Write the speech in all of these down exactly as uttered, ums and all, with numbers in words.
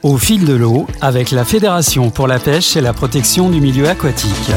Au fil de l'eau, avec la Fédération pour la pêche et la protection du milieu aquatique.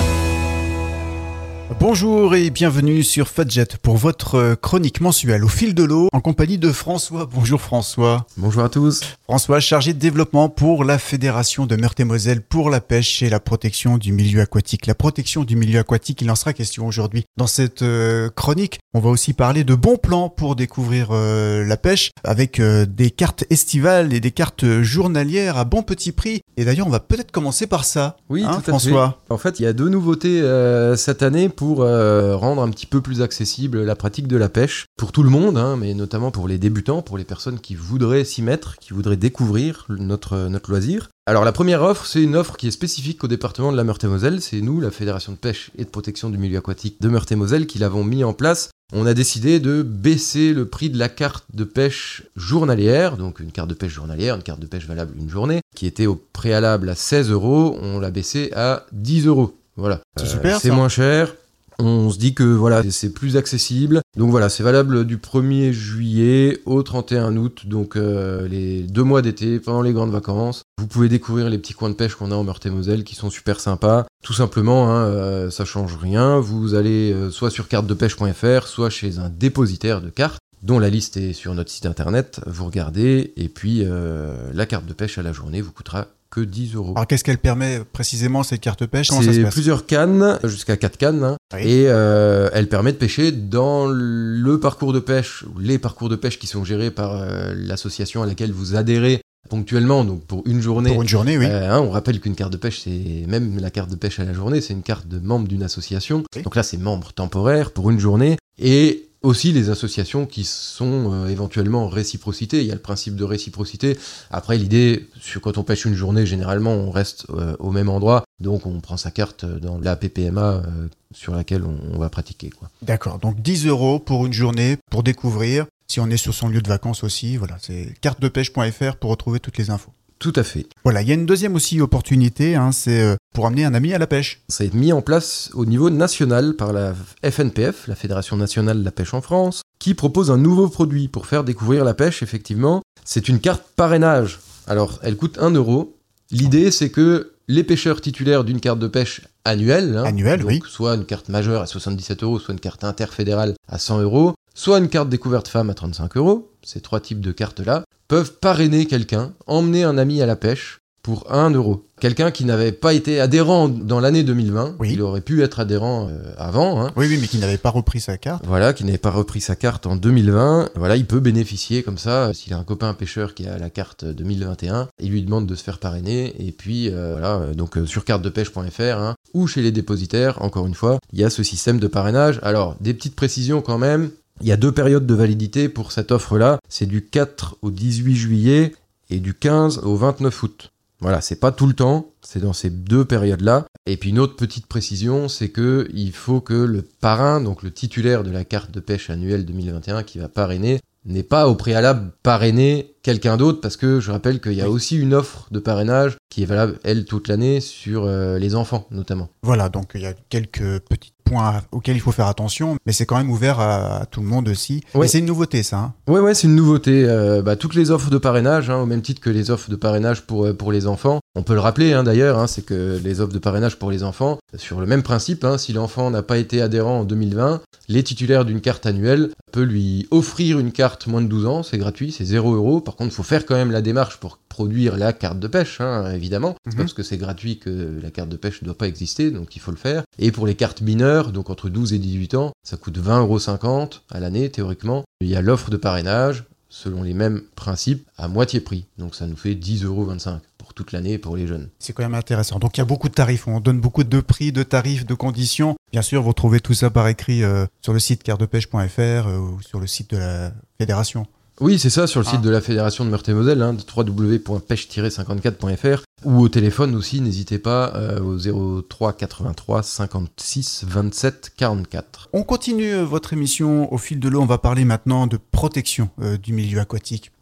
Bonjour et bienvenue sur Fadjet pour votre chronique mensuelle Au fil de l'eau en compagnie de François. Bonjour François. Bonjour à tous. François, chargé de développement pour la Fédération de Meurthe-et-Moselle pour la pêche et la protection du milieu aquatique. La protection du milieu aquatique, il en sera question aujourd'hui. Dans cette euh, chronique, on va aussi parler de bons plans pour découvrir euh, la pêche avec euh, des cartes estivales et des cartes journalières à bon petit prix. Et d'ailleurs, on va peut-être commencer par ça. Oui, hein, tout à François. fait. En fait, il y a deux nouveautés euh, cette année pour euh, rendre un petit peu plus accessible la pratique de la pêche pour tout le monde, hein, mais notamment pour les débutants, pour les personnes qui voudraient s'y mettre, qui voudraient découvrir notre, notre loisir. Alors la première offre, c'est une offre qui est spécifique au département de la Meurthe-et-Moselle. C'est nous, la Fédération de pêche et de protection du milieu aquatique de Meurthe-et-Moselle, qui l'avons mis en place. On a décidé de baisser le prix de la carte de pêche journalière, donc une carte de pêche journalière, une carte de pêche valable une journée, qui était au préalable à seize euros, on l'a baissé à dix euros. Voilà. C'est euh, super, c'est ça. moins cher. On se dit que voilà, c'est plus accessible. Donc voilà, c'est valable du premier juillet au trente et un août, donc euh, les deux mois d'été, pendant les grandes vacances. Vous pouvez découvrir les petits coins de pêche qu'on a en Meurthe-et-Moselle qui sont super sympas. Tout simplement, hein, euh, ça change rien. Vous allez euh, soit sur carte de pêche point f r, soit chez un dépositaire de cartes, dont la liste est sur notre site internet. Vous regardez, et puis euh, la carte de pêche à la journée vous coûtera que dix euros. Alors qu'est-ce qu'elle permet précisément, cette carte pêche? Comment ça se C'est passe? plusieurs cannes, jusqu'à quatre cannes, hein, Oui. et euh, elle permet de pêcher dans le parcours de pêche, ou les parcours de pêche qui sont gérés par euh, l'association à laquelle vous adhérez ponctuellement, donc pour une journée. Pour une journée, oui. Euh, hein, on rappelle qu'une carte de pêche, c'est même la carte de pêche à la journée, c'est une carte de membre d'une association. Oui. Donc là, c'est membre temporaire pour une journée. Et aussi les associations qui sont euh, éventuellement en réciprocité. Il y a le principe de réciprocité. Après, l'idée, sur, quand on pêche une journée, généralement, on reste euh, au même endroit. Donc, on prend sa carte dans la P P M A euh, sur laquelle on, on va pratiquer, quoi. D'accord, donc dix euros pour une journée pour découvrir. Si on est sur son lieu de vacances aussi, voilà, c'est carte de pêche point f r pour retrouver toutes les infos. Tout à fait. Voilà, il y a une deuxième aussi opportunité, hein, c'est euh, pour amener un ami à la pêche. Ça a été mis en place au niveau national par la F N P F, la Fédération nationale de la pêche en France, qui propose un nouveau produit pour faire découvrir la pêche, effectivement. C'est une carte parrainage. Alors, elle coûte un euro. L'idée, c'est que les pêcheurs titulaires d'une carte de pêche annuelle, hein, Annuelle, donc oui. soit une carte majeure à soixante-dix-sept euros, soit une carte interfédérale à cent euros, soit une carte découverte femme à trente-cinq euros, ces trois types de cartes-là, peuvent parrainer quelqu'un, emmener un ami à la pêche pour un euro. Quelqu'un qui n'avait pas été adhérent dans l'année deux mille vingt, Oui. il aurait pu être adhérent euh, avant, hein. Oui, oui, mais qui n'avait pas repris sa carte. Voilà, qui n'avait pas repris sa carte en deux mille vingt, voilà, il peut bénéficier comme ça, euh, s'il a un copain pêcheur qui a la carte deux mille vingt et un, il lui demande de se faire parrainer, et puis euh, voilà, euh, donc euh, sur carte de pêche point f r, hein, ou chez les dépositaires, encore une fois, il y a ce système de parrainage. Alors, des petites précisions quand même, il y a deux périodes de validité pour cette offre-là, c'est du quatre au dix-huit juillet et du quinze au vingt-neuf août. Voilà, c'est pas tout le temps, c'est dans ces deux périodes-là. Et puis une autre petite précision, c'est que il faut que le parrain, donc le titulaire de la carte de pêche annuelle deux mille vingt et un qui va parrainer, n'ait pas au préalable parrainé quelqu'un d'autre, parce que je rappelle qu'il y a Oui. aussi une offre de parrainage qui est valable, elle, toute l'année, sur euh, les enfants, notamment. Voilà, donc il y a quelques petits points auxquels il faut faire attention, mais c'est quand même ouvert à, à tout le monde aussi. Oui. Et c'est une nouveauté, ça. Hein. Ouais, ouais, c'est une nouveauté. Euh, bah, toutes les offres de parrainage, hein, au même titre que les offres de parrainage pour, euh, pour les enfants, on peut le rappeler hein, d'ailleurs, hein, c'est que les offres de parrainage pour les enfants, sur le même principe, hein, si l'enfant n'a pas été adhérent en deux mille vingt, les titulaires d'une carte annuelle peuvent lui offrir une carte moins de douze ans, c'est gratuit, c'est zéro euro. Par contre, il faut faire quand même la démarche pour produire la carte de pêche, hein, évidemment. C'est Mhm. pas parce que c'est gratuit que la carte de pêche ne doit pas exister, donc il faut le faire. Et pour les cartes mineures, donc entre douze et dix-huit ans, ça coûte vingt euros cinquante à l'année, théoriquement. Il y a l'offre de parrainage, selon les mêmes principes, à moitié prix. Donc ça nous fait dix euros vingt-cinq pour toute l'année pour les jeunes. C'est quand même intéressant. Donc il y a beaucoup de tarifs, on donne beaucoup de prix, de tarifs, de conditions. Bien sûr, vous retrouvez tout ça par écrit euh, sur le site carte de pêche point f r euh, ou sur le site de la fédération. Oui, c'est ça, sur le Ah. site de la Fédération de Meurthe-et-Moselle, hein, w w w point pêche tiret cinquante-quatre point f r, ou au téléphone aussi, n'hésitez pas, euh, au zéro trois quatre-vingt-trois cinquante-six vingt-sept quarante-quatre. On continue euh, votre émission Au fil de l'eau. On va parler maintenant de protection euh, du milieu aquatique.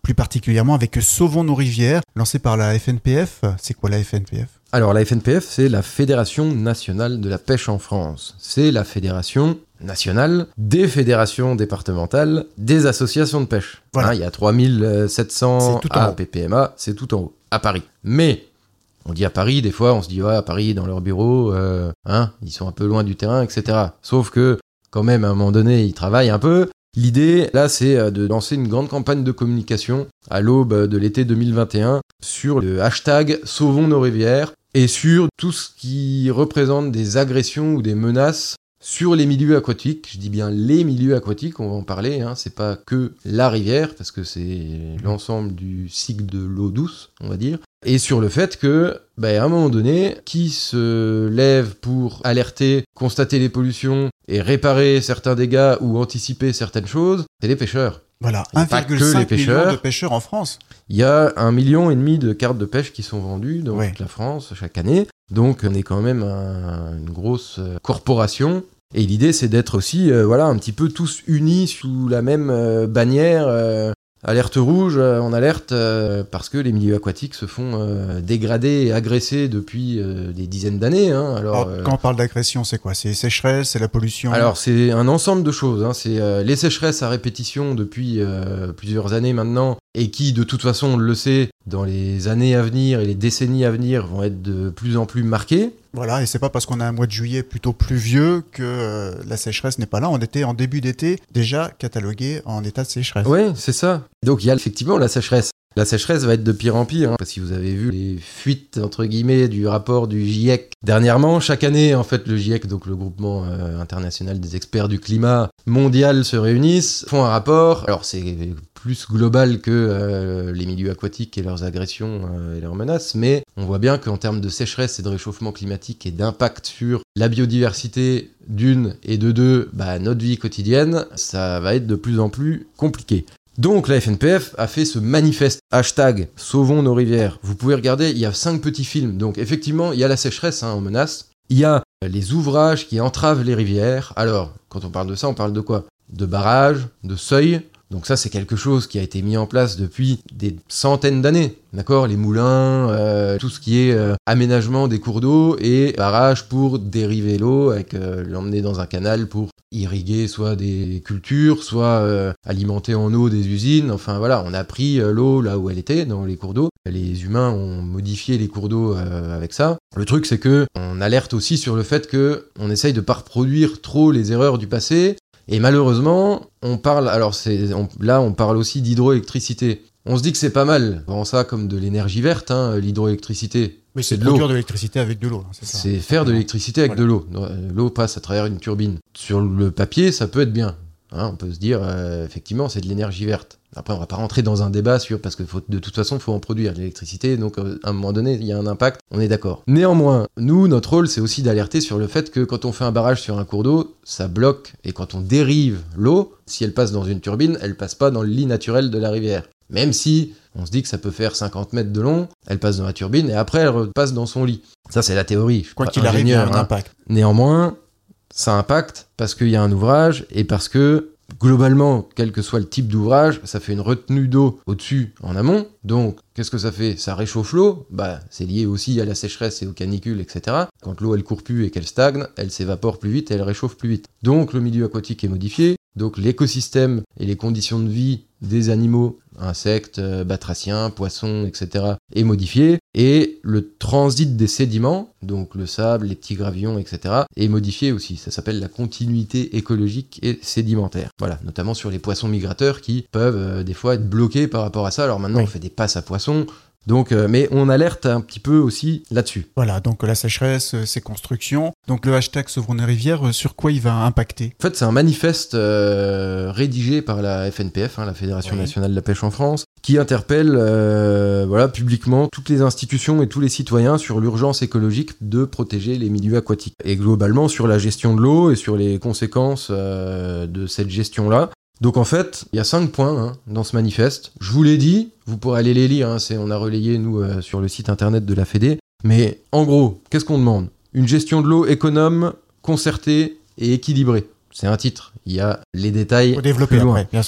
plus particulièrement avec Sauvons nos rivières, lancé par la F N P F. C'est quoi la F N P F ? Alors la F N P F, c'est la Fédération nationale de la pêche en France. C'est la fédération nationale des fédérations départementales des associations de pêche. Voilà. Hein, il y a trois mille sept cents A P P M A, c'est tout en haut, à Paris. Mais on dit à Paris, des fois on se dit ouais, à Paris, dans leur bureau, euh, hein, ils sont un peu loin du terrain, et cetera. Sauf que quand même, à un moment donné, ils travaillent un peu. L'idée, là, c'est de lancer une grande campagne de communication à l'aube de l'été deux mille vingt et un sur le hashtag Sauvons nos rivières et sur tout ce qui représente des agressions ou des menaces sur les milieux aquatiques. Je dis bien les milieux aquatiques, on va en parler, hein. C'est pas que la rivière, parce que c'est l'ensemble du cycle de l'eau douce, on va dire. Et sur le fait que, bah, à un moment donné, qui se lève pour alerter, constater les pollutions et réparer certains dégâts ou anticiper certaines choses, c'est les pêcheurs. Voilà, un virgule cinq million de pêcheurs en France. Il y a un million et demi de cartes de pêche qui sont vendues dans ouais. toute la France chaque année. Donc on est quand même un, une grosse corporation. Et l'idée, c'est d'être aussi, euh, voilà, un petit peu tous unis sous la même euh, bannière. Euh, alerte rouge, euh, on alerte euh, parce que les milieux aquatiques se font euh, dégrader et agresser depuis euh, des dizaines d'années. Hein. Alors, Alors, quand on parle d'agression, c'est quoi ? C'est les sécheresses, c'est la pollution ? Alors, c'est un ensemble de choses. Hein. C'est euh, les sécheresses à répétition depuis euh, plusieurs années maintenant, et qui, de toute façon, on le sait, dans les années à venir et les décennies à venir, vont être de plus en plus marquées. Voilà, et c'est pas parce qu'on a un mois de juillet plutôt pluvieux que euh, la sécheresse n'est pas là. On était en début d'été déjà catalogué en état de sécheresse. Oui, c'est ça. Donc il y a effectivement la sécheresse. La sécheresse va être de pire en pire. Hein. Si vous avez vu les fuites, entre guillemets, du rapport du GIEC dernièrement, chaque année, en fait, le GIEC, donc le groupement euh, international des experts du climat mondial, se réunissent, font un rapport. Alors c'est plus global que euh, les milieux aquatiques et leurs agressions euh, et leurs menaces, mais on voit bien qu'en termes de sécheresse et de réchauffement climatique et d'impact sur la biodiversité d'une et de deux, bah, notre vie quotidienne, ça va être de plus en plus compliqué. Donc la F N P F a fait ce manifeste hashtag Sauvons nos rivières. Vous pouvez regarder, il y a cinq petits films. Donc effectivement, il y a la sécheresse hein, en menace. Il y a les ouvrages qui entravent les rivières. Alors, quand on parle de ça, on parle de quoi ? De barrages, de seuils. Donc ça, c'est quelque chose qui a été mis en place depuis des centaines d'années, d'accord ? Les moulins, euh, tout ce qui est euh, aménagement des cours d'eau et barrages pour dériver l'eau, avec euh, l'emmener dans un canal pour irriguer soit des cultures, soit euh, alimenter en eau des usines. Enfin voilà, on a pris euh, l'eau là où elle était, dans les cours d'eau. Les humains ont modifié les cours d'eau euh, avec ça. Le truc, c'est que on alerte aussi sur le fait que on essaye de pas reproduire trop les erreurs du passé. Et malheureusement, on parle, alors c'est, on, là on parle aussi d'hydroélectricité. On se dit que c'est pas mal, on vend ça comme de l'énergie verte, hein, l'hydroélectricité. Oui, c'est, c'est de produire l'eau. de l'électricité avec de l'eau, c'est ça. C'est faire de l'électricité avec voilà. de l'eau. L'eau passe à travers une turbine. Sur le papier, ça peut être bien. Hein, on peut se dire, euh, effectivement, c'est de l'énergie verte. Après, on va pas rentrer dans un débat sur, parce que faut, de toute façon, il faut en produire de l'électricité, donc euh, à un moment donné, il y a un impact, on est d'accord. Néanmoins, nous, notre rôle, c'est aussi d'alerter sur le fait que quand on fait un barrage sur un cours d'eau, ça bloque, et quand on dérive l'eau, si elle passe dans une turbine, elle passe pas dans le lit naturel de la rivière. Même si on se dit que ça peut faire cinquante mètres de long, elle passe dans la turbine, et après, elle repasse dans son lit. Ça, c'est la théorie. Je Quoi qu'il arrive, il y a un hein. impact. Néanmoins, ça impacte parce qu'il y a un ouvrage et parce que, globalement, quel que soit le type d'ouvrage, ça fait une retenue d'eau au-dessus en amont. Donc, qu'est-ce que ça fait ? Ça réchauffe l'eau. Bah, c'est lié aussi à la sécheresse et aux canicules, et cetera. Quand l'eau, elle court plus et qu'elle stagne, elle s'évapore plus vite et elle réchauffe plus vite. Donc, le milieu aquatique est modifié. Donc, l'écosystème et les conditions de vie des animaux, insectes, batraciens, poissons, et cetera, est modifié. Et le transit des sédiments, donc le sable, les petits gravillons, et cetera, est modifié aussi. Ça s'appelle la continuité écologique et sédimentaire. Voilà, notamment sur les poissons migrateurs qui peuvent euh, des fois être bloqués par rapport à ça. Alors maintenant, oui. on fait des passes à poissons. Donc, euh, mais on alerte un petit peu aussi là-dessus. Voilà, donc la sécheresse, ces constructions. Donc le hashtag Sauvons nos rivières, sur quoi il va impacter ? En fait, c'est un manifeste euh, rédigé par la F N P F, hein, la Fédération oui. nationale de la pêche en France, qui interpelle euh, voilà, publiquement toutes les institutions et tous les citoyens sur l'urgence écologique de protéger les milieux aquatiques. Et globalement sur la gestion de l'eau et sur les conséquences euh, de cette gestion-là. Donc en fait, il y a cinq points hein, dans ce manifeste. Je vous l'ai dit, vous pourrez aller les lire, hein, c'est, on a relayé nous euh, sur le site internet de la Fédé. Mais en gros, qu'est-ce qu'on demande ? Une gestion de l'eau économe, concertée et équilibrée. C'est un titre, il y a les détails Faut développer plus loin. Après, bien sûr.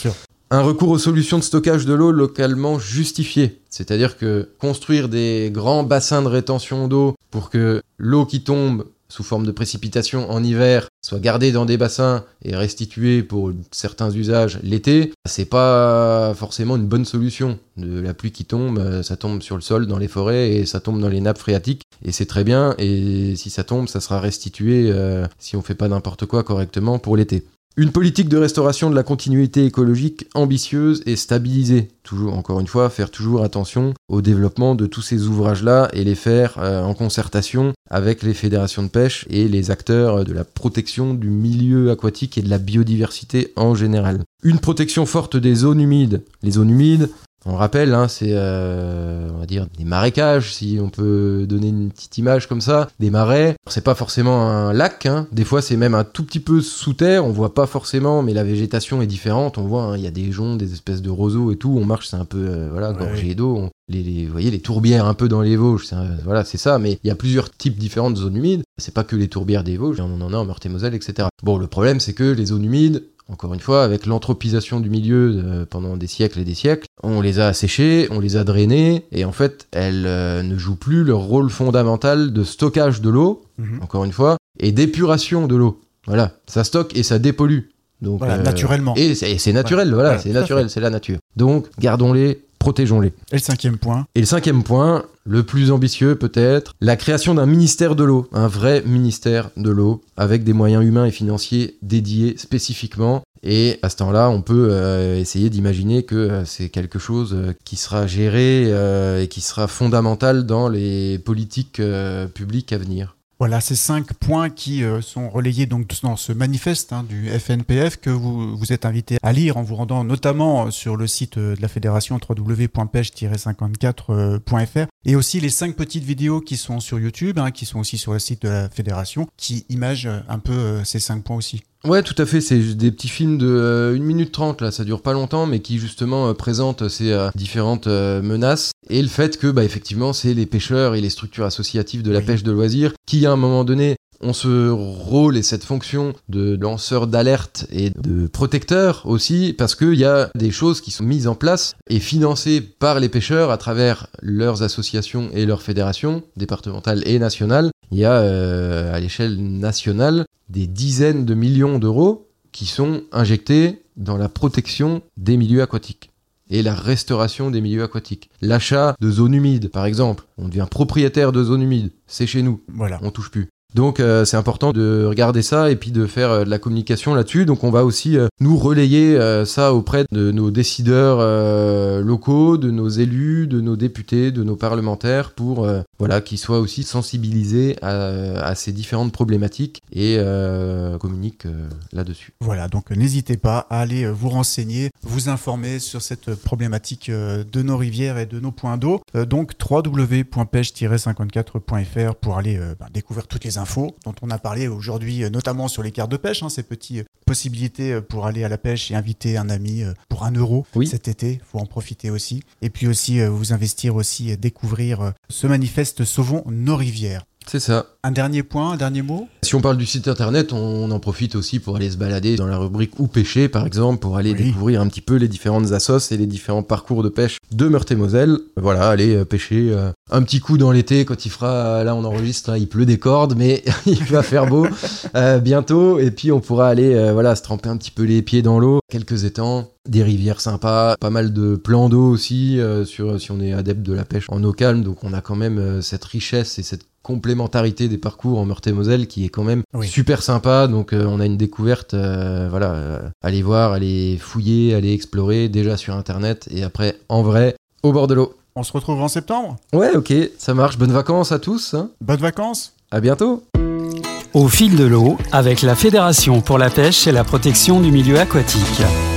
Un recours aux solutions de stockage de l'eau localement justifiées. C'est-à-dire que construire des grands bassins de rétention d'eau pour que l'eau qui tombe sous forme de précipitation en hiver soit gardée dans des bassins et restituée pour certains usages l'été, c'est pas forcément une bonne solution. De la pluie qui tombe, ça tombe sur le sol, dans les forêts, et ça tombe dans les nappes phréatiques, et c'est très bien, et si ça tombe, ça sera restitué euh, si on fait pas n'importe quoi correctement pour l'été. Une politique de restauration de la continuité écologique ambitieuse et stabilisée. Toujours, encore une fois, faire toujours attention au développement de tous ces ouvrages-là et les faire euh, en concertation avec les fédérations de pêche et les acteurs de la protection du milieu aquatique et de la biodiversité en général. Une protection forte des zones humides. Les zones humides, on rappelle, hein, c'est euh, on va dire des marécages, si on peut donner une petite image comme ça, des marais. C'est pas forcément un lac, hein. Des fois c'est même un tout petit peu sous terre, on voit pas forcément, mais la végétation est différente. On voit, il hein, y a des joncs, des espèces de roseaux et tout. On marche, c'est un peu euh, voilà, gorgé ouais. d'eau. On, les, les, vous voyez les tourbières un peu dans les Vosges, c'est un, voilà, c'est ça. Mais il y a plusieurs types différents de zones humides. C'est pas que les tourbières des Vosges, on en a en Meurthe-et-Moselle, et cetera. Bon, le problème c'est que les zones humides, encore une fois, avec l'anthropisation du milieu euh, pendant des siècles et des siècles, on les a asséchées, on les a drainées, et en fait, elles euh, ne jouent plus leur rôle fondamental de stockage de l'eau, mmh. encore une fois, et d'épuration de l'eau. Voilà, ça stocke et ça dépollue. Donc, voilà, euh, naturellement. Et c'est, c'est naturel, voilà, voilà c'est naturel, c'est la nature. Donc, gardons-les, protégeons-les. Et le cinquième point. Et le cinquième point, le plus ambitieux peut-être, la création d'un ministère de l'eau, un vrai ministère de l'eau, avec des moyens humains et financiers dédiés spécifiquement. Et à ce temps-là, on peut euh, essayer d'imaginer que euh, c'est quelque chose euh, qui sera géré euh, et qui sera fondamental dans les politiques euh, publiques à venir. Voilà, ces cinq points qui euh, sont relayés donc dans ce manifeste hein, du F N P F que vous, vous êtes invité à lire en vous rendant notamment sur le site de la fédération w w w point pêche tiret cinquante-quatre point f r et aussi les cinq petites vidéos qui sont sur YouTube, hein, qui sont aussi sur le site de la fédération, qui imagent un peu euh, ces cinq points aussi. Ouais, tout à fait, c'est des petits films de euh, une minute trente, là, ça dure pas longtemps, mais qui justement euh, présentent ces euh, différentes euh, menaces, et le fait que, bah, effectivement, c'est les pêcheurs et les structures associatives de la oui. pêche de loisirs qui, à un moment donné, ont ce rôle et cette fonction de lanceur d'alerte et de protecteur aussi, parce qu'il y a des choses qui sont mises en place et financées par les pêcheurs à travers leurs associations et leurs fédérations, départementales et nationales. Il y a, euh, à l'échelle nationale, des dizaines de millions d'euros qui sont injectés dans la protection des milieux aquatiques et la restauration des milieux aquatiques. L'achat de zones humides, par exemple. On devient propriétaire de zones humides. C'est chez nous. Voilà. On touche plus. Donc euh, c'est important de regarder ça et puis de faire euh, de la communication là-dessus. Donc on va aussi euh, nous relayer euh, ça auprès de nos décideurs euh, locaux, de nos élus, de nos députés, de nos parlementaires pour euh, voilà, qu'ils soient aussi sensibilisés à, à ces différentes problématiques et euh, communiquent euh, là-dessus. Voilà, donc n'hésitez pas à aller vous renseigner, vous informer sur cette problématique de nos rivières et de nos points d'eau. Euh, donc w w w point pêche tiret cinquante-quatre point f r pour aller euh, bah, découvrir toutes les infos dont on a parlé aujourd'hui, notamment sur les cartes de pêche, hein, ces petites possibilités pour aller à la pêche et inviter un ami pour un euro oui. cet été, il faut en profiter aussi. Et puis aussi vous investir aussi, découvrir ce manifeste Sauvons nos rivières. C'est ça. Un dernier point, un dernier mot ? Si on parle du site internet, on en profite aussi pour aller se balader dans la rubrique Où pêcher, par exemple, pour aller oui. découvrir un petit peu les différentes assos et les différents parcours de pêche de Meurthe-et-Moselle. Voilà, aller pêcher euh, un petit coup dans l'été quand il fera, là on enregistre, là, il pleut des cordes, mais il va faire beau euh, bientôt. Et puis on pourra aller euh, voilà, se tremper un petit peu les pieds dans l'eau, quelques étangs. Des rivières sympas, pas mal de plans d'eau aussi, euh, sur, si on est adepte de la pêche en eau calme. Donc on a quand même euh, cette richesse et cette complémentarité des parcours en Meurthe-et-Moselle qui est quand même oui. super sympa. Donc euh, on a une découverte, euh, voilà, euh, allez voir, allez fouiller, allez explorer déjà sur internet et après en vrai au bord de l'eau. On se retrouve en septembre ? Ouais, ok, ça marche. Bonnes vacances à tous. Hein. Bonnes vacances. À bientôt. Au fil de l'eau, avec la Fédération pour la pêche et la protection du milieu aquatique.